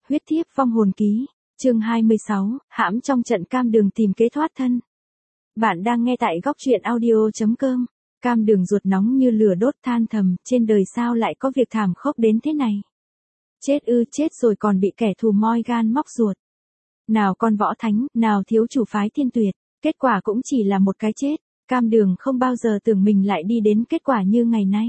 Huyết thiếp vong hồn ký, chương 26, hãm trong trận cam đường tìm kế thoát thân. Bạn đang nghe tại góc truyện audio.com. Cam đường ruột nóng như lửa đốt than thầm, trên đời sao lại có việc thảm khốc đến thế này. Chết chết rồi còn bị kẻ thù moi gan móc ruột. Nào con võ thánh, nào thiếu chủ phái thiên tuyệt, kết quả cũng chỉ là một cái chết. Cam đường không bao giờ tưởng mình lại đi đến kết quả như ngày nay.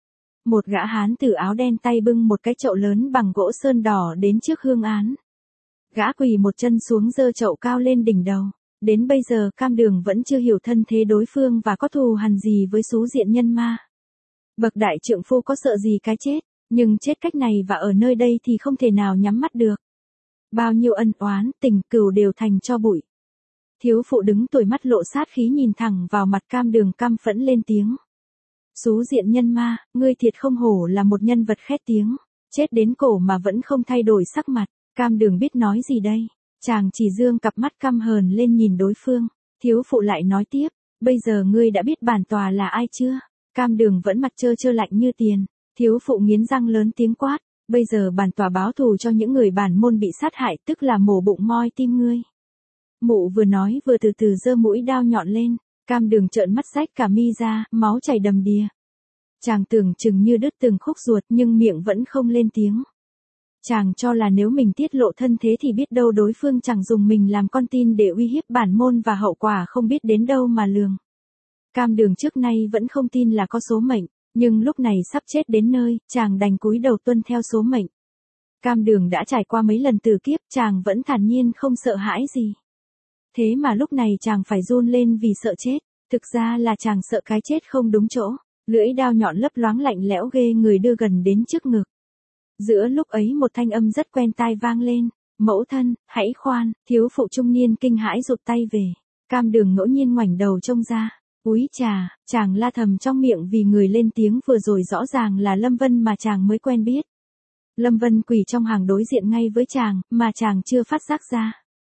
Một gã hán tử áo đen tay bưng một cái chậu lớn bằng gỗ sơn đỏ đến trước hương án. Gã quỳ một chân xuống giơ chậu cao lên đỉnh đầu. Đến bây giờ cam đường vẫn chưa hiểu thân thế đối phương và có thù hằn gì với xú diện nhân ma. Bậc đại trượng phu có sợ gì cái chết, nhưng chết cách này và ở nơi đây thì không thể nào nhắm mắt được. Bao nhiêu ân oán, tình cừu đều thành tro bụi. Thiếu phụ đứng tuổi mắt lộ sát khí nhìn thẳng vào mặt cam đường căm phẫn lên tiếng. Xú diện nhân ma, ngươi thiệt không hổ là một nhân vật khét tiếng, chết đến cổ mà vẫn không thay đổi sắc mặt. Cam đường biết nói gì đây, chàng chỉ dương cặp mắt căm hờn lên nhìn đối phương. Thiếu phụ lại nói tiếp, bây giờ ngươi đã biết bản tòa là ai chưa? Cam đường vẫn mặt trơ trơ lạnh như tiền. Thiếu phụ nghiến răng lớn tiếng quát, bây giờ bản tòa báo thù cho những người bản môn bị sát hại, tức là mổ bụng moi tim ngươi. Mụ vừa nói vừa từ từ giơ mũi đao nhọn lên. Cam đường trợn mắt rách cả mi ra, máu chảy đầm đìa. Chàng tưởng chừng như đứt từng khúc ruột nhưng miệng vẫn không lên tiếng. Chàng cho là nếu mình tiết lộ thân thế thì biết đâu đối phương chẳng dùng mình làm con tin để uy hiếp bản môn và hậu quả không biết đến đâu mà lường. Cam đường trước nay vẫn không tin là có số mệnh, nhưng lúc này sắp chết đến nơi, chàng đành cúi đầu tuân theo số mệnh. Cam đường đã trải qua mấy lần tử kiếp, chàng vẫn thản nhiên không sợ hãi gì. Thế mà lúc này chàng phải run lên vì sợ chết, thực ra là chàng sợ cái chết không đúng chỗ, lưỡi đao nhọn lấp loáng lạnh lẽo ghê người đưa gần đến trước ngực. Giữa lúc ấy một thanh âm rất quen tai vang lên, mẫu thân, hãy khoan. Thiếu phụ trung niên kinh hãi rụt tay về. Cam đường ngẫu nhiên ngoảnh đầu trông ra, úi chà, chàng la thầm trong miệng vì người lên tiếng vừa rồi rõ ràng là Lâm Vân mà chàng mới quen biết. Lâm Vân quỳ trong hàng đối diện ngay với chàng, mà chàng chưa phát giác ra.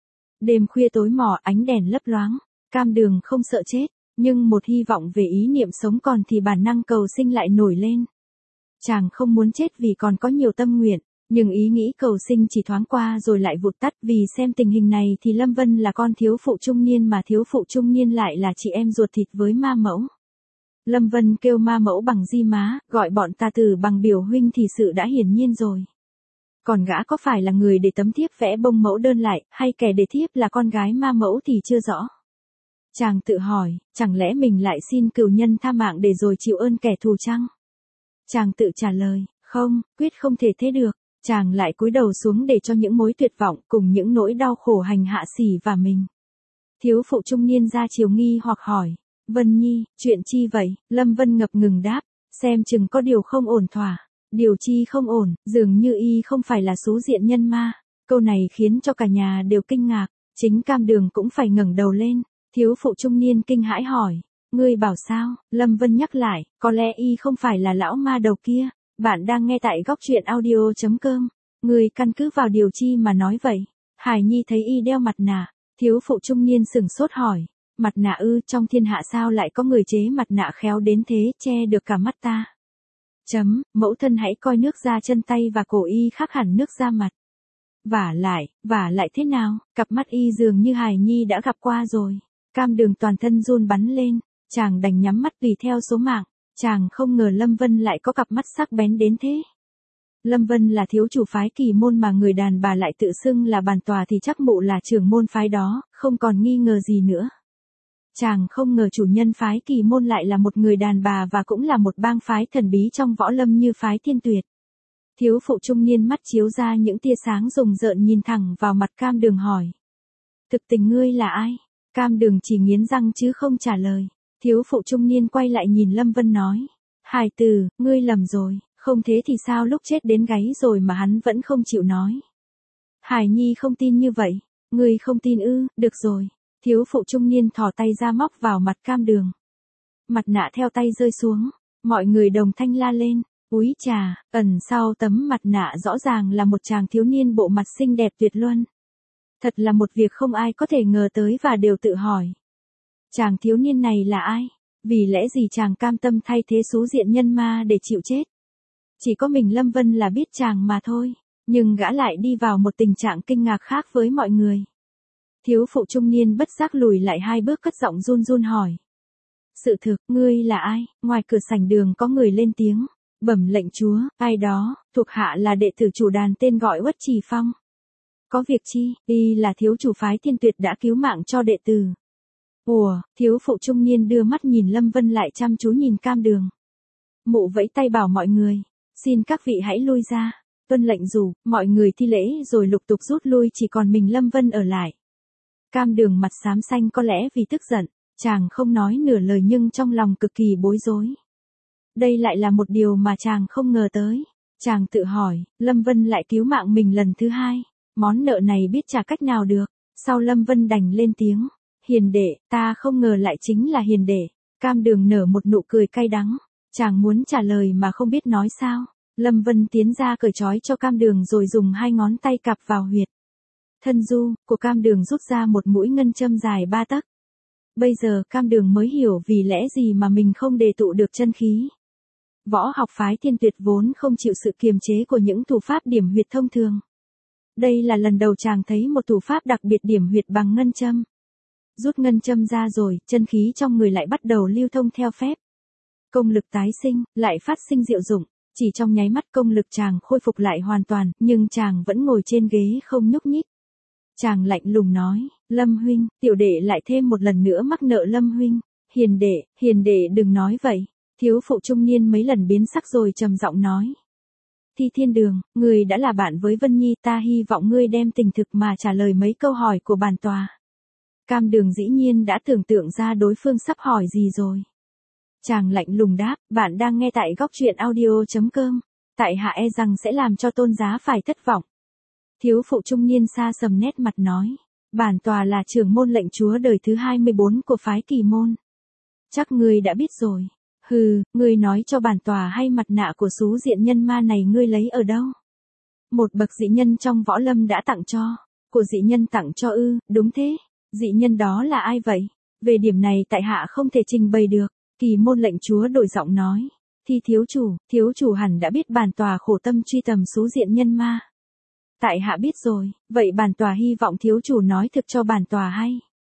Đêm khuya tối mò ánh đèn lấp loáng, cam đường không sợ chết, nhưng một hy vọng về ý niệm sống còn thì bản năng cầu sinh lại nổi lên. Chàng không muốn chết vì còn có nhiều tâm nguyện, nhưng ý nghĩ cầu sinh chỉ thoáng qua rồi lại vụt tắt vì xem tình hình này thì Lâm Vân là con thiếu phụ trung niên mà thiếu phụ trung niên lại là chị em ruột thịt với ma mẫu. Lâm Vân kêu ma mẫu bằng di má, gọi bọn ta tử bằng biểu huynh thì sự đã hiển nhiên rồi. Còn gã có phải là người để tấm thiếp vẽ bông mẫu đơn lại, hay kẻ để thiếp là con gái ma mẫu thì chưa rõ. Chàng tự hỏi, chẳng lẽ mình lại xin cừu nhân tha mạng để rồi chịu ơn kẻ thù chăng? Chàng tự trả lời, không, quyết không thể thế được. Chàng lại cúi đầu xuống để cho những mối tuyệt vọng cùng những nỗi đau khổ hành hạ xỉ và mình. Thiếu phụ trung niên ra chiều nghi hoặc hỏi, Vân Nhi, chuyện chi vậy? Lâm Vân ngập ngừng đáp, xem chừng có điều không ổn thỏa. Điều chi không ổn, dường như y không phải là xú diện nhân ma. Câu này khiến cho cả nhà đều kinh ngạc, chính cam đường cũng phải ngẩng đầu lên. Thiếu phụ trung niên kinh hãi hỏi, ngươi bảo sao? Lâm Vân nhắc lại, có lẽ y không phải là lão ma đầu kia. Bạn đang nghe tại góc truyện audio.com. Ngươi căn cứ vào điều chi mà nói vậy? Hải Nhi thấy y đeo mặt nạ. Thiếu phụ trung niên sửng sốt hỏi, mặt nạ ư? Trong thiên hạ sao lại có người chế mặt nạ khéo đến thế, che được cả mắt ta? Mẫu thân hãy coi nước da chân tay và cổ y khác hẳn nước da mặt. Vả lại thế nào? Cặp mắt y dường như Hải Nhi đã gặp qua rồi. Cam đường toàn thân run bắn lên, chàng đành nhắm mắt tùy theo số mạng. Chàng không ngờ Lâm Vân lại có cặp mắt sắc bén đến thế. Lâm Vân là thiếu chủ phái Kỳ môn mà người đàn bà lại tự xưng là bản tòa thì chắc mụ là trưởng môn phái đó, không còn nghi ngờ gì nữa. Chàng không ngờ chủ nhân phái Kỳ môn lại là một người đàn bà và cũng là một bang phái thần bí trong võ lâm như phái Thiên Tuyệt. Thiếu phụ trung niên mắt chiếu ra những tia sáng rùng rợn nhìn thẳng vào mặt cam đường hỏi. Thực tình ngươi là ai? Cam đường chỉ nghiến răng chứ không trả lời. Thiếu phụ trung niên quay lại nhìn Lâm Vân nói. Hải tử, ngươi lầm rồi, không thế thì sao lúc chết đến gáy rồi mà hắn vẫn không chịu nói. Hải Nhi không tin như vậy. Ngươi không tin ư? Được rồi. Thiếu phụ trung niên thò tay ra móc vào mặt cam đường. Mặt nạ theo tay rơi xuống. Mọi người đồng thanh la lên. Úi chà, ẩn sau tấm mặt nạ rõ ràng là một chàng thiếu niên bộ mặt xinh đẹp tuyệt luân. Thật là một việc không ai có thể ngờ tới và đều tự hỏi. Chàng thiếu niên này là ai? Vì lẽ gì chàng cam tâm thay thế xú diện nhân ma để chịu chết? Chỉ có mình Lâm Vân là biết chàng mà thôi. Nhưng gã lại đi vào một tình trạng kinh ngạc khác với mọi người. Thiếu phụ trung niên bất giác lùi lại 2 bước cất giọng run run hỏi. Sự thực, ngươi là ai? Ngoài cửa sảnh đường có người lên tiếng. Bẩm lệnh chúa, ai đó, thuộc hạ là đệ tử chủ đàn tên gọi Uất Trì Phong. Có việc chi? Y là thiếu chủ phái Thiên Tuyệt đã cứu mạng cho đệ tử. Ủa, thiếu phụ trung niên đưa mắt nhìn Lâm Vân lại chăm chú nhìn Cam Đường. Mụ vẫy tay bảo mọi người. Xin các vị hãy lui ra. Tuân lệnh rủ, mọi người thi lễ rồi lục tục rút lui, chỉ còn mình Lâm Vân ở lại. Cam Đường mặt xám xanh, có lẽ vì tức giận, chàng không nói nửa lời nhưng trong lòng cực kỳ bối rối. Đây lại là một điều mà chàng không ngờ tới. Chàng tự hỏi, Lâm Vân lại cứu mạng mình lần thứ 2. Món nợ này biết trả cách nào được. Sau Lâm Vân đành lên tiếng. Hiền đệ, ta không ngờ lại chính là hiền đệ. Cam Đường nở một nụ cười cay đắng. Chàng muốn trả lời mà không biết nói sao. Lâm Vân tiến ra cởi trói cho Cam Đường rồi dùng 2 ngón tay cặp vào huyệt thân du của Cam Đường, rút ra một mũi ngân châm dài 3 tấc. Bây giờ Cam Đường mới hiểu vì lẽ gì mà mình không đề tụ được chân khí. Võ học phái Thiên Tuyệt vốn không chịu sự kiềm chế của những thủ pháp điểm huyệt thông thường. Đây là lần đầu chàng thấy một thủ pháp đặc biệt điểm huyệt bằng ngân châm. Rút ngân châm ra rồi, chân khí trong người lại bắt đầu lưu thông theo phép. Công lực tái sinh, lại phát sinh diệu dụng. Chỉ trong nháy mắt công lực chàng khôi phục lại hoàn toàn, nhưng chàng vẫn ngồi trên ghế không nhúc nhích. Chàng lạnh lùng nói, Lâm huynh, tiểu đệ lại thêm một lần nữa mắc nợ Lâm huynh. Hiền đệ đừng nói vậy. Thiếu phụ trung niên mấy lần biến sắc rồi trầm giọng nói. Thi Thiên Đường, ngươi đã là bạn với Vân Nhi, ta hy vọng ngươi đem tình thực mà trả lời mấy câu hỏi của bản tòa. Cam Đường dĩ nhiên đã tưởng tượng ra đối phương sắp hỏi gì rồi. Chàng lạnh lùng đáp, bạn đang nghe tại góc truyện audio.com. Tại hạ e rằng sẽ làm cho tôn giá phải thất vọng. Thiếu phụ trung niên xa sầm nét mặt nói. Bản tòa là trưởng môn lệnh chúa đời thứ 24 của phái Kỳ Môn. Chắc ngươi đã biết rồi. Hừ, ngươi nói cho bản tòa hay mặt nạ của xú diện nhân ma này ngươi lấy ở đâu? Một bậc dị nhân trong võ lâm đã tặng cho. Của dị nhân tặng cho ư? Đúng thế. Dị nhân đó là ai vậy? Về điểm này tại hạ không thể trình bày được. Kỳ Môn lệnh chúa đổi giọng nói. Thì thiếu chủ hẳn đã biết bản tòa khổ tâm truy tầm xú diện nhân ma. Tại hạ biết rồi, vậy bản tòa hy vọng thiếu chủ nói thực cho bản tòa hay.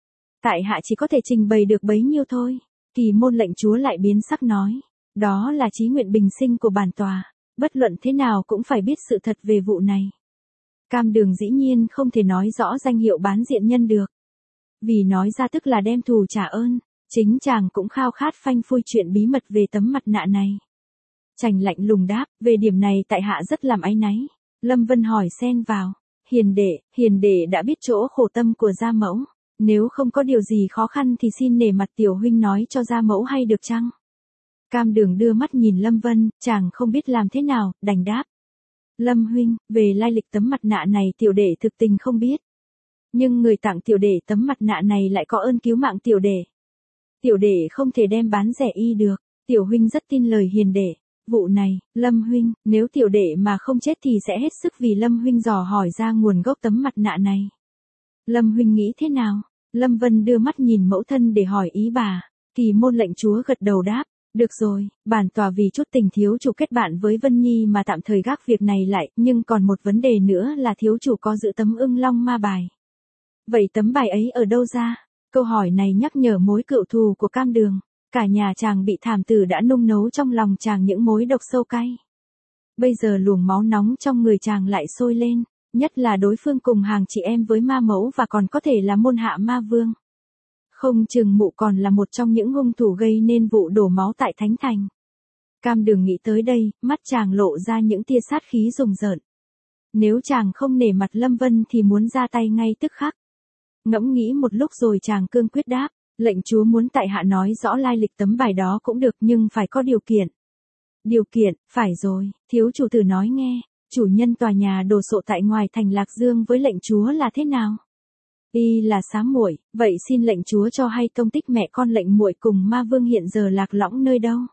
Tại hạ chỉ có thể trình bày được bấy nhiêu thôi. Kỳ Môn lệnh chúa lại biến sắc nói. Đó là chí nguyện bình sinh của bản tòa, bất luận thế nào cũng phải biết sự thật về vụ này. Cam Đường dĩ nhiên không thể nói rõ danh hiệu bán diện nhân được. Vì nói ra tức là đem thù trả ơn. Chính chàng cũng khao khát phanh phui chuyện bí mật về tấm mặt nạ này. Chàng lạnh lùng đáp, về điểm này tại hạ rất làm áy náy. Lâm Vân hỏi xen vào. Hiền đệ đã biết chỗ khổ tâm của gia mẫu. Nếu không có điều gì khó khăn thì xin nể mặt tiểu huynh nói cho gia mẫu hay được chăng? Cam Đường đưa mắt nhìn Lâm Vân, chàng không biết làm thế nào, đành đáp. Lâm huynh, về lai lịch tấm mặt nạ này tiểu đệ thực tình không biết. Nhưng người tặng tiểu đệ tấm mặt nạ này lại có ơn cứu mạng tiểu đệ. Tiểu đệ không thể đem bán rẻ y được, tiểu huynh rất tin lời hiền đệ. Vụ này, Lâm huynh, nếu tiểu đệ mà không chết thì sẽ hết sức vì Lâm huynh dò hỏi ra nguồn gốc tấm mặt nạ này. Lâm huynh nghĩ thế nào? Lâm Vân đưa mắt nhìn mẫu thân để hỏi ý bà. Kỳ Môn lệnh chúa gật đầu đáp. Được rồi, bản tòa vì chút tình thiếu chủ kết bạn với Vân Nhi mà tạm thời gác việc này lại, nhưng còn một vấn đề nữa là thiếu chủ có giữ tấm Ưng Long ma bài. Vậy tấm bài ấy ở đâu ra? Câu hỏi này nhắc nhở mối cựu thù của Cam Đường. Cả nhà chàng bị thảm tử đã nung nấu trong lòng chàng những mối độc sâu cay. Bây giờ luồng máu nóng trong người chàng lại sôi lên, nhất là đối phương cùng hàng chị em với ma mẫu và còn có thể là môn hạ ma vương. Không chừng mụ còn là một trong những hung thủ gây nên vụ đổ máu tại Thánh Thành. Cam Đường nghĩ tới đây, mắt chàng lộ ra những tia sát khí rùng rợn. Nếu chàng không nể mặt Lâm Vân thì muốn ra tay ngay tức khắc. Ngẫm nghĩ một lúc rồi chàng cương quyết đáp. Lệnh chúa muốn tại hạ nói rõ lai lịch tấm bài đó cũng được nhưng phải có điều kiện. Điều kiện, phải rồi, thiếu chủ thử nói nghe, chủ nhân tòa nhà đồ sộ tại ngoài thành Lạc Dương với lệnh chúa là thế nào? Y là xám muội, vậy xin lệnh chúa cho hay tông tích mẹ con lệnh muội cùng ma vương hiện giờ lạc lõng nơi đâu?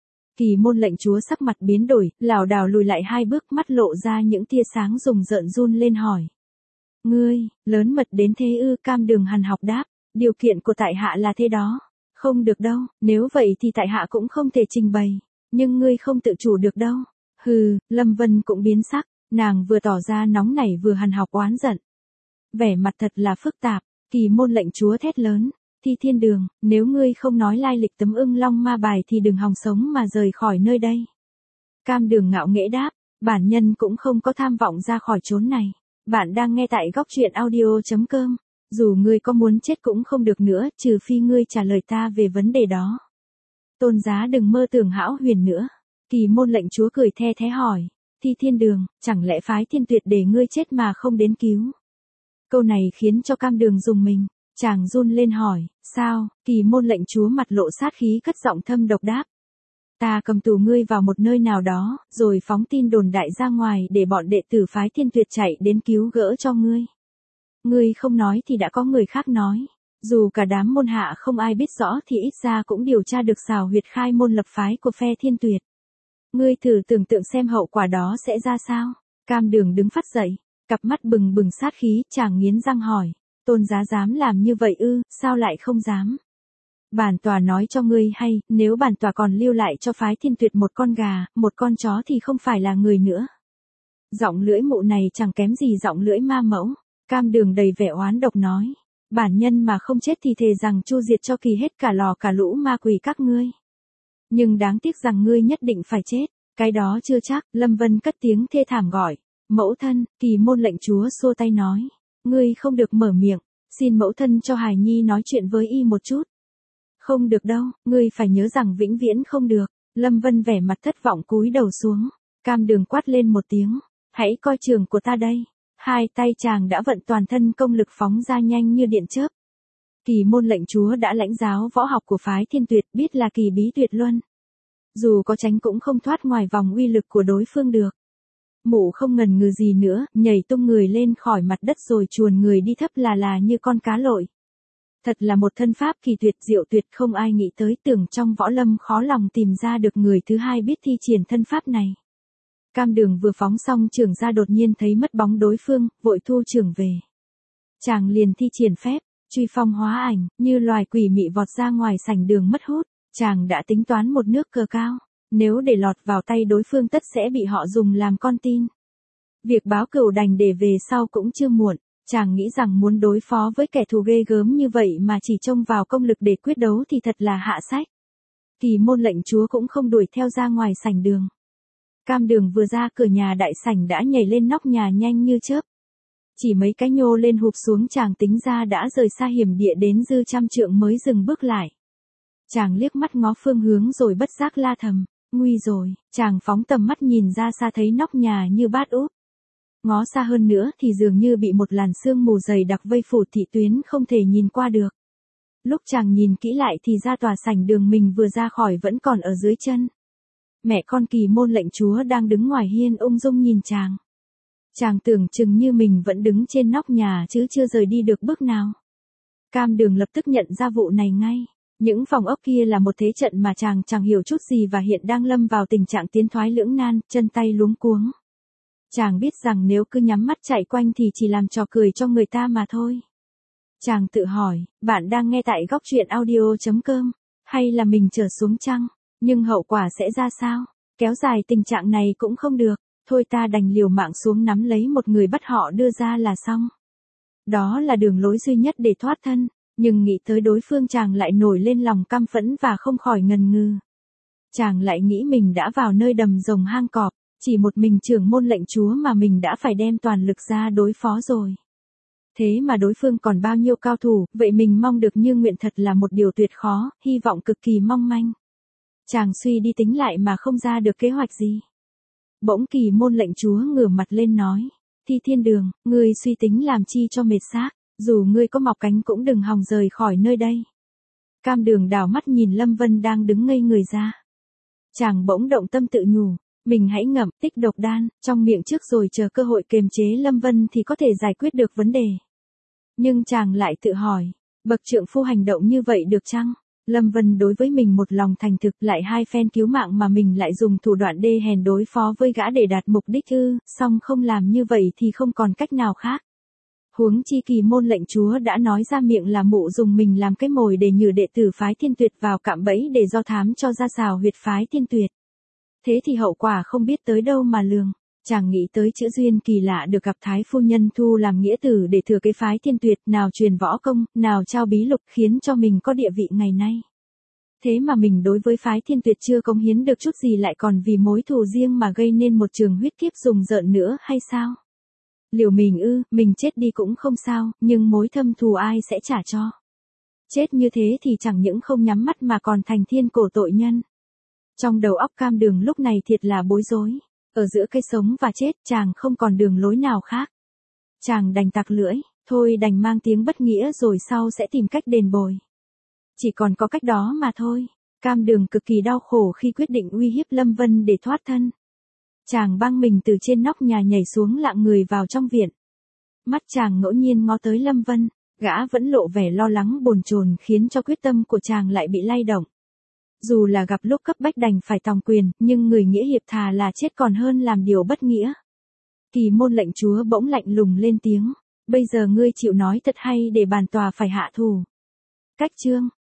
Kỳ Môn lệnh chúa sắc mặt biến đổi, lảo đảo lùi lại 2 bước, mắt lộ ra những tia sáng rùng rợn run lên hỏi. Ngươi, lớn mật đến thế ư? Cam Đường hằn học đáp. Điều kiện của tại hạ là thế đó. Không được đâu, nếu vậy thì tại hạ cũng không thể trình bày. Nhưng ngươi không tự chủ được đâu. Hừ, Lâm Vân cũng biến sắc. Nàng vừa tỏ ra nóng nảy vừa hằn học oán giận. Vẻ mặt thật là phức tạp, Kỳ môn lệnh chúa thét lớn. Thi Thiên Đường, nếu ngươi không nói lai lịch tấm ưng long ma bài thì đừng hòng sống mà rời khỏi nơi đây. Cam Đường ngạo nghễ đáp, bản nhân cũng không có tham vọng ra khỏi chốn này. Bạn đang nghe tại góc truyện audio.com. Dù ngươi có muốn chết cũng không được nữa, trừ phi ngươi trả lời ta về vấn đề đó. Tôn Giá đừng mơ tưởng hão huyền nữa. Kỳ môn lệnh chúa cười the thế hỏi. Thi Thiên Đường, chẳng lẽ phái Thiên Tuyệt để ngươi chết mà không đến cứu? Câu này khiến cho Cam Đường rùng mình. Chàng run lên hỏi, sao? Kỳ môn lệnh chúa mặt lộ sát khí cất giọng thâm độc đáp. Ta cầm tù ngươi vào một nơi nào đó, rồi phóng tin đồn đại ra ngoài để bọn đệ tử phái Thiên Tuyệt chạy đến cứu gỡ cho ngươi. Ngươi không nói thì đã có người khác nói. Dù cả đám môn hạ không ai biết rõ thì ít ra cũng điều tra được xào huyệt khai môn lập phái của phe Thiên Tuyệt. Ngươi thử tưởng tượng xem hậu quả đó sẽ ra sao? Cam Đường đứng phát dậy, cặp mắt bừng bừng sát khí, chàng nghiến răng hỏi. Tôn Giá dám làm như vậy ư, sao lại không dám? Bản tòa nói cho ngươi hay, nếu bản tòa còn lưu lại cho phái Thiên Tuyệt một con gà, một con chó thì không phải là người nữa. Giọng lưỡi mụ này chẳng kém gì giọng lưỡi ma mẫu. Cam Đường đầy vẻ oán độc nói. Bản nhân mà không chết thì thề rằng chu diệt cho kỳ hết cả lò cả lũ ma quỷ các ngươi. Nhưng đáng tiếc rằng ngươi nhất định phải chết. Cái đó chưa chắc. Lâm Vân cất tiếng thê thảm gọi. Mẫu thân. Kỳ môn lệnh chúa xua tay nói. Ngươi không được mở miệng. Xin mẫu thân cho hài nhi nói chuyện với y một chút. Không được đâu, ngươi phải nhớ rằng vĩnh viễn không được. Lâm Vân vẻ mặt thất vọng cúi đầu xuống. Cam Đường quát lên một tiếng. Hãy coi trường của ta đây. Hai tay chàng đã vận toàn thân công lực phóng ra nhanh như điện chớp. Kỳ môn lệnh chúa đã lãnh giáo võ học của phái Thiên Tuyệt, biết là kỳ bí tuyệt luân. Dù có tránh cũng không thoát ngoài vòng uy lực của đối phương được. Mụ không ngần ngừ gì nữa, nhảy tung người lên khỏi mặt đất rồi chuồn người đi thấp là như con cá lội. Thật là một thân pháp kỳ tuyệt diệu tuyệt, không ai nghĩ tới, tưởng trong võ lâm khó lòng tìm ra được người thứ hai biết thi triển thân pháp này. Cam Đường vừa phóng xong trường ra đột nhiên thấy mất bóng đối phương, vội thu trường về. Chàng liền thi triển phép, truy phong hóa ảnh, như loài quỷ mị vọt ra ngoài sảnh đường mất hút. Chàng đã tính toán một nước cờ cao, nếu để lọt vào tay đối phương tất sẽ bị họ dùng làm con tin. Việc báo cừu đành để về sau cũng chưa muộn. Chàng nghĩ rằng muốn đối phó với kẻ thù ghê gớm như vậy mà chỉ trông vào công lực để quyết đấu thì thật là hạ sách. Kỳ môn lệnh chúa cũng không đuổi theo ra ngoài sảnh đường. Cam Đường vừa ra cửa nhà đại sảnh đã nhảy lên nóc nhà nhanh như chớp. Chỉ mấy cái nhô lên hụp xuống chàng tính ra đã rời xa hiểm địa đến dư trăm trượng mới dừng bước lại. Chàng liếc mắt ngó phương hướng rồi bất giác la thầm, nguy rồi, chàng phóng tầm mắt nhìn ra xa thấy nóc nhà như bát úp. Ngó xa hơn nữa thì dường như bị một làn sương mù dày đặc vây phủ, thị tuyến không thể nhìn qua được. Lúc chàng nhìn kỹ lại thì ra tòa sảnh đường mình vừa ra khỏi vẫn còn ở dưới chân. Mẹ con Kỳ môn lệnh chúa đang đứng ngoài hiên ung dung nhìn chàng. Chàng tưởng chừng như mình vẫn đứng trên nóc nhà chứ chưa rời đi được bước nào. Cam Đường lập tức nhận ra vụ này ngay. Những phòng ốc kia là một thế trận mà chàng chẳng hiểu chút gì và hiện đang lâm vào tình trạng tiến thoái lưỡng nan, chân tay luống cuống. Chàng biết rằng nếu cứ nhắm mắt chạy quanh thì chỉ làm trò cười cho người ta mà thôi. Chàng tự hỏi, bạn đang nghe tại góc truyện audio.com, hay là mình trở xuống chăng? Nhưng hậu quả sẽ ra sao? Kéo dài tình trạng này cũng không được, thôi ta đành liều mạng xuống nắm lấy một người bắt họ đưa ra là xong. Đó là đường lối duy nhất để thoát thân, nhưng nghĩ tới đối phương chàng lại nổi lên lòng căm phẫn và không khỏi ngần ngừ. Chàng lại nghĩ mình đã vào nơi đầm rồng hang cọp. Chỉ một mình trưởng môn lệnh chúa mà mình đã phải đem toàn lực ra đối phó rồi. Thế mà đối phương còn bao nhiêu cao thủ, vậy mình mong được như nguyện thật là một điều tuyệt khó, hy vọng cực kỳ mong manh. Chàng suy đi tính lại mà không ra được kế hoạch gì. Bỗng Kỳ môn lệnh chúa ngửa mặt lên nói. Thi Thiên Đường, ngươi suy tính làm chi cho mệt xác, dù ngươi có mọc cánh cũng đừng hòng rời khỏi nơi đây. Cam Đường đảo mắt nhìn Lâm Vân đang đứng ngây người ra. Chàng bỗng động tâm tự nhủ. Mình hãy ngậm tích độc đan trong miệng trước rồi chờ cơ hội kiềm chế Lâm Vân thì có thể giải quyết được vấn đề. Nhưng chàng lại tự hỏi, bậc trượng phu hành động như vậy được chăng? Lâm Vân đối với mình một lòng thành thực, lại hai phen cứu mạng mà mình lại dùng thủ đoạn đê hèn đối phó với gã để đạt mục đích ư? Song không làm như vậy thì không còn cách nào khác. Huống chi Kỳ môn lệnh chúa đã nói ra miệng là mụ dùng mình làm cái mồi để nhử đệ tử phái Thiên Tuyệt vào cạm bẫy để do thám cho ra xào huyệt phái Thiên Tuyệt. Thế thì hậu quả không biết tới đâu mà lường. Chàng nghĩ tới chữ duyên kỳ lạ được gặp Thái phu nhân thu làm nghĩa tử để thừa kế phái Thiên Tuyệt, nào truyền võ công, nào trao bí lục, khiến cho mình có địa vị ngày nay. Thế mà mình đối với phái Thiên Tuyệt chưa cống hiến được chút gì, lại còn vì mối thù riêng mà gây nên một trường huyết kiếp rùng rợn nữa hay sao? Liều mình ư, mình chết đi cũng không sao, nhưng mối thâm thù ai sẽ trả cho? Chết như thế thì chẳng những không nhắm mắt mà còn thành thiên cổ tội nhân. Trong đầu óc Cam Đường lúc này thiệt là bối rối. Ở giữa cái sống và chết, chàng không còn đường lối nào khác. Chàng đành tặc lưỡi, thôi đành mang tiếng bất nghĩa rồi sau sẽ tìm cách đền bồi. Chỉ còn có cách đó mà thôi. Cam Đường cực kỳ đau khổ khi quyết định uy hiếp Lâm Vân để thoát thân. Chàng băng mình từ trên nóc nhà nhảy xuống, lạng người vào trong viện. Mắt chàng ngẫu nhiên ngó tới Lâm Vân, gã vẫn lộ vẻ lo lắng bồn chồn, khiến cho quyết tâm của chàng lại bị lay động. Dù là gặp lúc cấp bách đành phải tòng quyền, nhưng người nghĩa hiệp thà là chết còn hơn làm điều bất nghĩa. Kỳ Môn lệnh chúa bỗng lạnh lùng lên tiếng, bây giờ ngươi chịu nói thật hay để bản tòa phải hạ thù? Cách chương